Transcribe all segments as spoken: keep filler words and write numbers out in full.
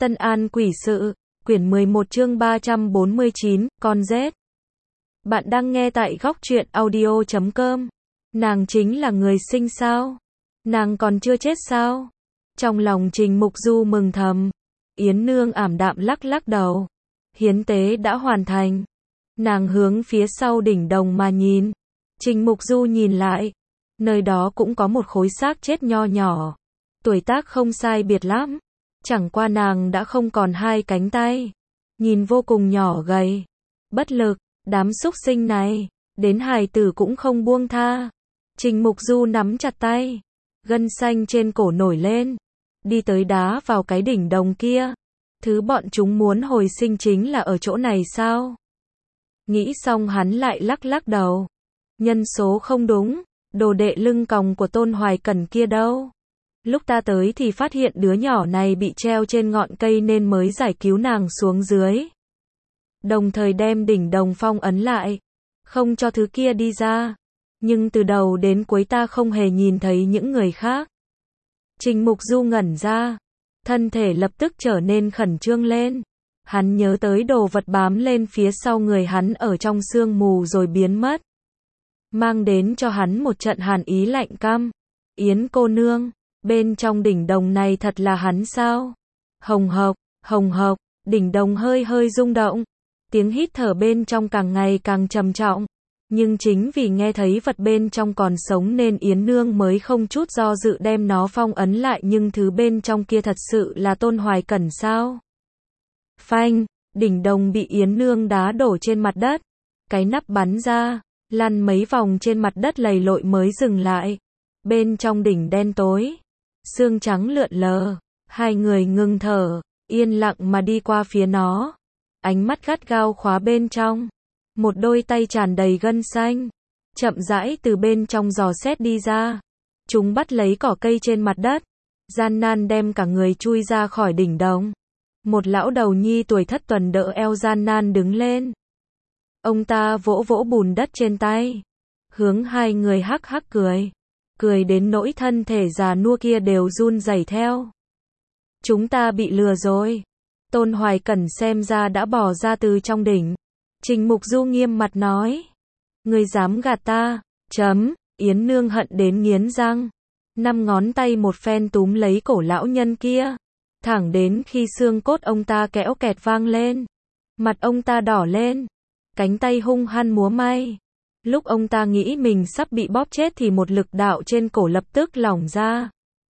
Tân An Quỷ Sự, quyển mười một chương ba trăm bốn mươi chín, con rết. Bạn đang nghe tại góc truyện audio chấm com. Nàng chính là người sinh sao? Nàng còn chưa chết sao? Trong lòng Trình Mục Du mừng thầm. Yến Nương ảm đạm lắc lắc đầu. Hiến tế đã hoàn thành. Nàng hướng phía sau đỉnh đồng mà nhìn. Trình Mục Du nhìn lại. Nơi đó cũng có một khối xác chết nho nhỏ. Tuổi tác không sai biệt lắm. Chẳng qua nàng đã không còn hai cánh tay. Nhìn vô cùng nhỏ gầy. Bất lực, đám súc sinh này. Đến hài tử cũng không buông tha. Trình Mục Du nắm chặt tay. Gân xanh trên cổ nổi lên. Đi tới đá vào cái đỉnh đồng kia. Thứ bọn chúng muốn hồi sinh chính là ở chỗ này sao? Nghĩ xong hắn lại lắc lắc đầu. Nhân số không đúng. Đồ đệ lưng còng của Tôn Hoài Cẩn kia đâu? Lúc ta tới thì phát hiện đứa nhỏ này bị treo trên ngọn cây nên mới giải cứu nàng xuống dưới. Đồng thời đem đỉnh đồng phong ấn lại. Không cho thứ kia đi ra. Nhưng từ đầu đến cuối ta không hề nhìn thấy những người khác. Trình Mục Du ngẩn ra. Thân thể lập tức trở nên khẩn trương lên. Hắn nhớ tới đồ vật bám lên phía sau người hắn ở trong sương mù rồi biến mất. Mang đến cho hắn một trận hàn ý lạnh căm. Yến cô nương. Bên trong đỉnh đồng này thật là hắn sao? Hồng hộc, hồng hộc, đỉnh đồng hơi hơi rung động. Tiếng hít thở bên trong càng ngày càng trầm trọng. Nhưng chính vì nghe thấy vật bên trong còn sống nên Yến Nương mới không chút do dự đem nó phong ấn lại, nhưng thứ bên trong kia thật sự là Tôn Hoài Cẩn sao? Phanh, đỉnh đồng bị Yến Nương đá đổ trên mặt đất. Cái nắp bắn ra, lăn mấy vòng trên mặt đất lầy lội mới dừng lại. Bên trong đỉnh đen tối. Sương trắng lượn lờ, hai người ngừng thở, yên lặng mà đi qua phía nó. Ánh mắt gắt gao khóa bên trong. Một đôi tay tràn đầy gân xanh, chậm rãi từ bên trong giò xét đi ra. Chúng bắt lấy cỏ cây trên mặt đất, gian nan đem cả người chui ra khỏi đỉnh đồng. Một lão đầu nhi tuổi thất tuần đỡ eo gian nan đứng lên. Ông ta vỗ vỗ bùn đất trên tay, hướng hai người hắc hắc cười. Cười đến nỗi thân thể già nua kia đều run rẩy theo. Chúng ta bị lừa rồi. Tôn Hoài Cẩn xem ra đã bỏ ra từ trong đỉnh. Trình Mục Du nghiêm mặt nói. Ngươi dám gạt ta, chấm, Yến Nương hận đến nghiến răng. Năm ngón tay một phen túm lấy cổ lão nhân kia. Thẳng đến khi xương cốt ông ta kéo kẹt vang lên. Mặt ông ta đỏ lên. Cánh tay hung hăng múa may. Lúc ông ta nghĩ mình sắp bị bóp chết thì một lực đạo trên cổ lập tức lỏng ra.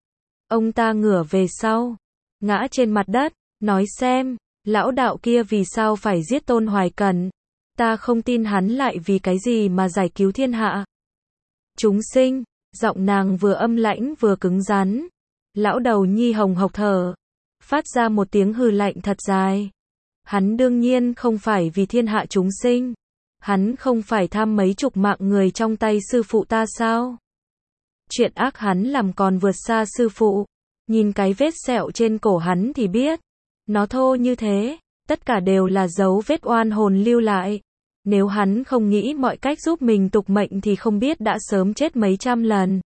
Ông ta ngửa về sau, ngã trên mặt đất, nói xem, lão đạo kia vì sao phải giết Tôn Hoài Cẩn? Ta không tin hắn lại vì cái gì mà giải cứu thiên hạ. Chúng sinh, giọng nàng vừa âm lãnh vừa cứng rắn. Lão đầu nhi hồng hộc thở, phát ra một tiếng hừ lạnh thật dài. Hắn đương nhiên không phải vì thiên hạ chúng sinh. Hắn không phải tham mấy chục mạng người trong tay sư phụ ta sao? Chuyện ác hắn làm còn vượt xa sư phụ. Nhìn cái vết sẹo trên cổ hắn thì biết. Nó thô như thế, tất cả đều là dấu vết oan hồn lưu lại. Nếu hắn không nghĩ mọi cách giúp mình tục mệnh thì không biết đã sớm chết mấy trăm lần.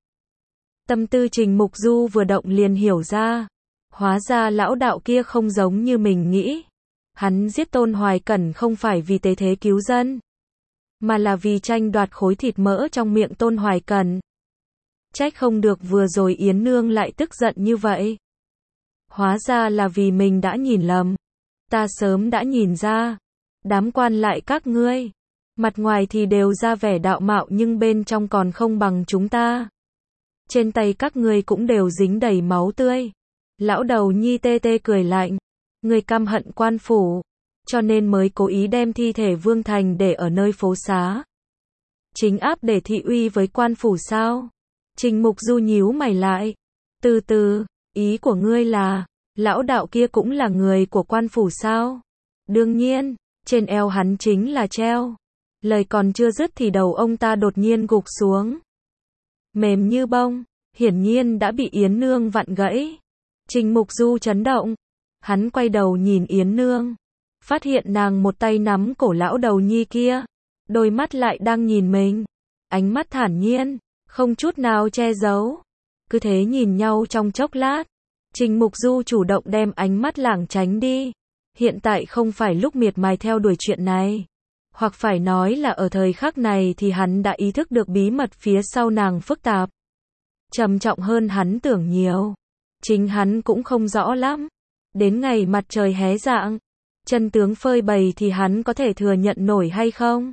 Tâm tư Trình Mục Du vừa động liền hiểu ra. Hóa ra lão đạo kia không giống như mình nghĩ. Hắn giết Tôn Hoài Cẩn không phải vì tế thế cứu dân, mà là vì tranh đoạt khối thịt mỡ trong miệng Tôn Hoài Cẩn. Trách không được vừa rồi Yến Nương lại tức giận như vậy. Hóa ra là vì mình đã nhìn lầm. Ta sớm đã nhìn ra. Đám quan lại các ngươi, mặt ngoài thì đều ra vẻ đạo mạo nhưng bên trong còn không bằng chúng ta. Trên tay các ngươi cũng đều dính đầy máu tươi. Lão đầu nhi tê tê cười lạnh. Ngươi căm hận quan phủ, cho nên mới cố ý đem thi thể Vương Thành để ở nơi phố xá. Chính áp để thị uy với quan phủ sao? Trình Mục Du nhíu mày lại. Từ từ, ý của ngươi là, lão đạo kia cũng là người của quan phủ sao? Đương nhiên, trên eo hắn chính là treo. Lời còn chưa dứt thì đầu ông ta đột nhiên gục xuống. Mềm như bông, hiển nhiên đã bị Yến Nương vặn gãy. Trình Mục Du chấn động. Hắn quay đầu nhìn Yến Nương. Phát hiện nàng một tay nắm cổ lão đầu nhi kia. Đôi mắt lại đang nhìn mình. Ánh mắt thản nhiên, không chút nào che giấu. Cứ thế nhìn nhau trong chốc lát. Trình Mục Du chủ động đem ánh mắt lảng tránh đi. Hiện tại không phải lúc miệt mài theo đuổi chuyện này. Hoặc phải nói là ở thời khắc này thì hắn đã ý thức được bí mật phía sau nàng phức tạp. Trầm trọng hơn hắn tưởng nhiều. Chính hắn cũng không rõ lắm. Đến ngày mặt trời hé rạng, chân tướng phơi bày thì hắn có thể thừa nhận nổi hay không?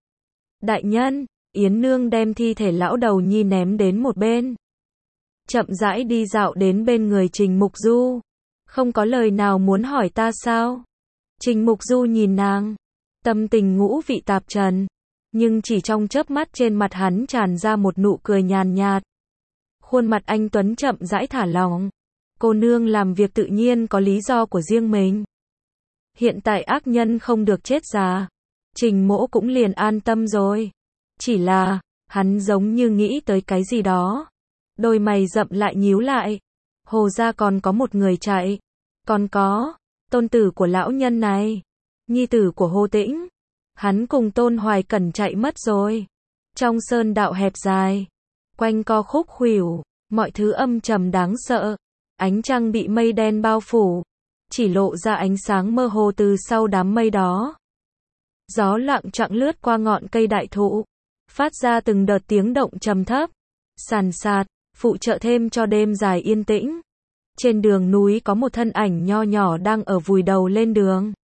Đại nhân, Yến Nương đem thi thể lão đầu nhi ném đến một bên. Chậm rãi đi dạo đến bên người Trình Mục Du. Không có lời nào muốn hỏi ta sao? Trình Mục Du nhìn nàng. Tâm tình ngũ vị tạp trần. Nhưng chỉ trong chớp mắt trên mặt hắn tràn ra một nụ cười nhàn nhạt. Khuôn mặt anh Tuấn chậm rãi thả lỏng. Cô nương làm việc tự nhiên có lý do của riêng mình. Hiện tại ác nhân không được chết già. Trình Mỗ cũng liền an tâm rồi. Chỉ là, hắn giống như nghĩ tới cái gì đó. Đôi mày rậm lại nhíu lại. Hồ gia còn có một người chạy. Còn có, tôn tử của lão nhân này. Nhi tử của Hồ Tĩnh. Hắn cùng Tôn Hoài Cẩn chạy mất rồi. Trong sơn đạo hẹp dài. Quanh co khúc khuỷu. Mọi thứ âm trầm đáng sợ. Ánh trăng bị mây đen bao phủ. Chỉ lộ ra ánh sáng mơ hồ từ sau đám mây đó. Gió lặng chặng lướt qua ngọn cây đại thụ. Phát ra từng đợt tiếng động trầm thấp. Sàn sạt, phụ trợ thêm cho đêm dài yên tĩnh. Trên đường núi có một thân ảnh nho nhỏ đang ở vùi đầu lên đường.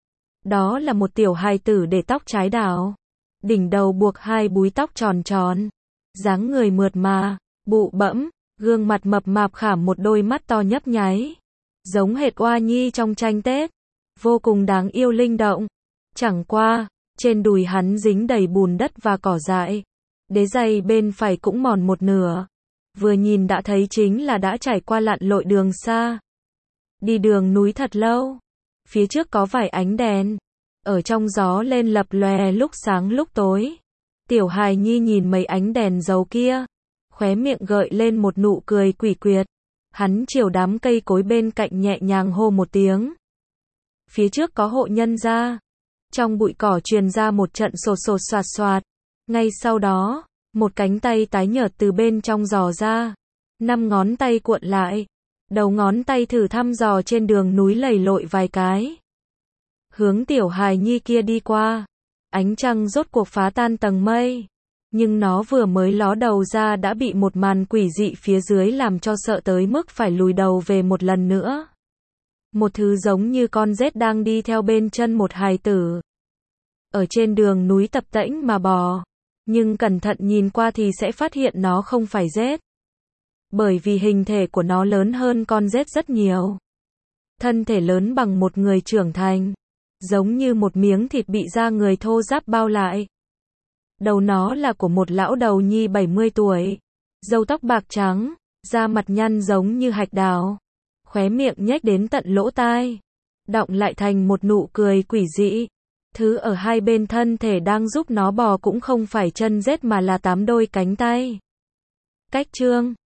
Đó là một tiểu hài tử để tóc trái đảo. Đỉnh đầu buộc hai búi tóc tròn tròn. Dáng người mượt mà, bụ bẫm, gương mặt mập mạp khảm một đôi mắt to nhấp nháy. Giống hệt Oa Nhi trong tranh Tết. Vô cùng đáng yêu linh động. Chẳng qua, trên đùi hắn dính đầy bùn đất và cỏ dại. Đế giày bên phải cũng mòn một nửa. Vừa nhìn đã thấy chính là đã trải qua lặn lội đường xa. Đi đường núi thật lâu. Phía trước có vài ánh đèn. Ở trong gió lên lập lòe lúc sáng lúc tối. Tiểu hài nhi nhìn mấy ánh đèn dầu kia. Khóe miệng gợi lên một nụ cười quỷ quyệt. Hắn chiều đám cây cối bên cạnh nhẹ nhàng hô một tiếng. Phía trước có hộ nhân gia. Trong bụi cỏ truyền ra một trận sột sột soạt soạt. Ngay sau đó, một cánh tay tái nhợt từ bên trong giò ra. Năm ngón tay cuộn lại. Đầu ngón tay thử thăm dò trên đường núi lầy lội vài cái. Hướng tiểu hài nhi kia đi qua. Ánh trăng rốt cuộc phá tan tầng mây. Nhưng nó vừa mới ló đầu ra đã bị một màn quỷ dị phía dưới làm cho sợ tới mức phải lùi đầu về một lần nữa. Một thứ giống như con rết đang đi theo bên chân một hài tử. Ở trên đường núi tập tễnh mà bò. Nhưng cẩn thận nhìn qua thì sẽ phát hiện nó không phải rết. Bởi vì hình thể của nó lớn hơn con rết rất nhiều. Thân thể lớn bằng một người trưởng thành. Giống như một miếng thịt bị da người thô ráp bao lại. Đầu nó là của một lão đầu nhi bảy mươi tuổi. Râu tóc bạc trắng, da mặt nhăn giống như hạch đào. Khóe miệng nhếch đến tận lỗ tai. Đọng lại thành một nụ cười quỷ dị. Thứ ở hai bên thân thể đang giúp nó bò cũng không phải chân rết mà là tám đôi cánh tay. Cách chương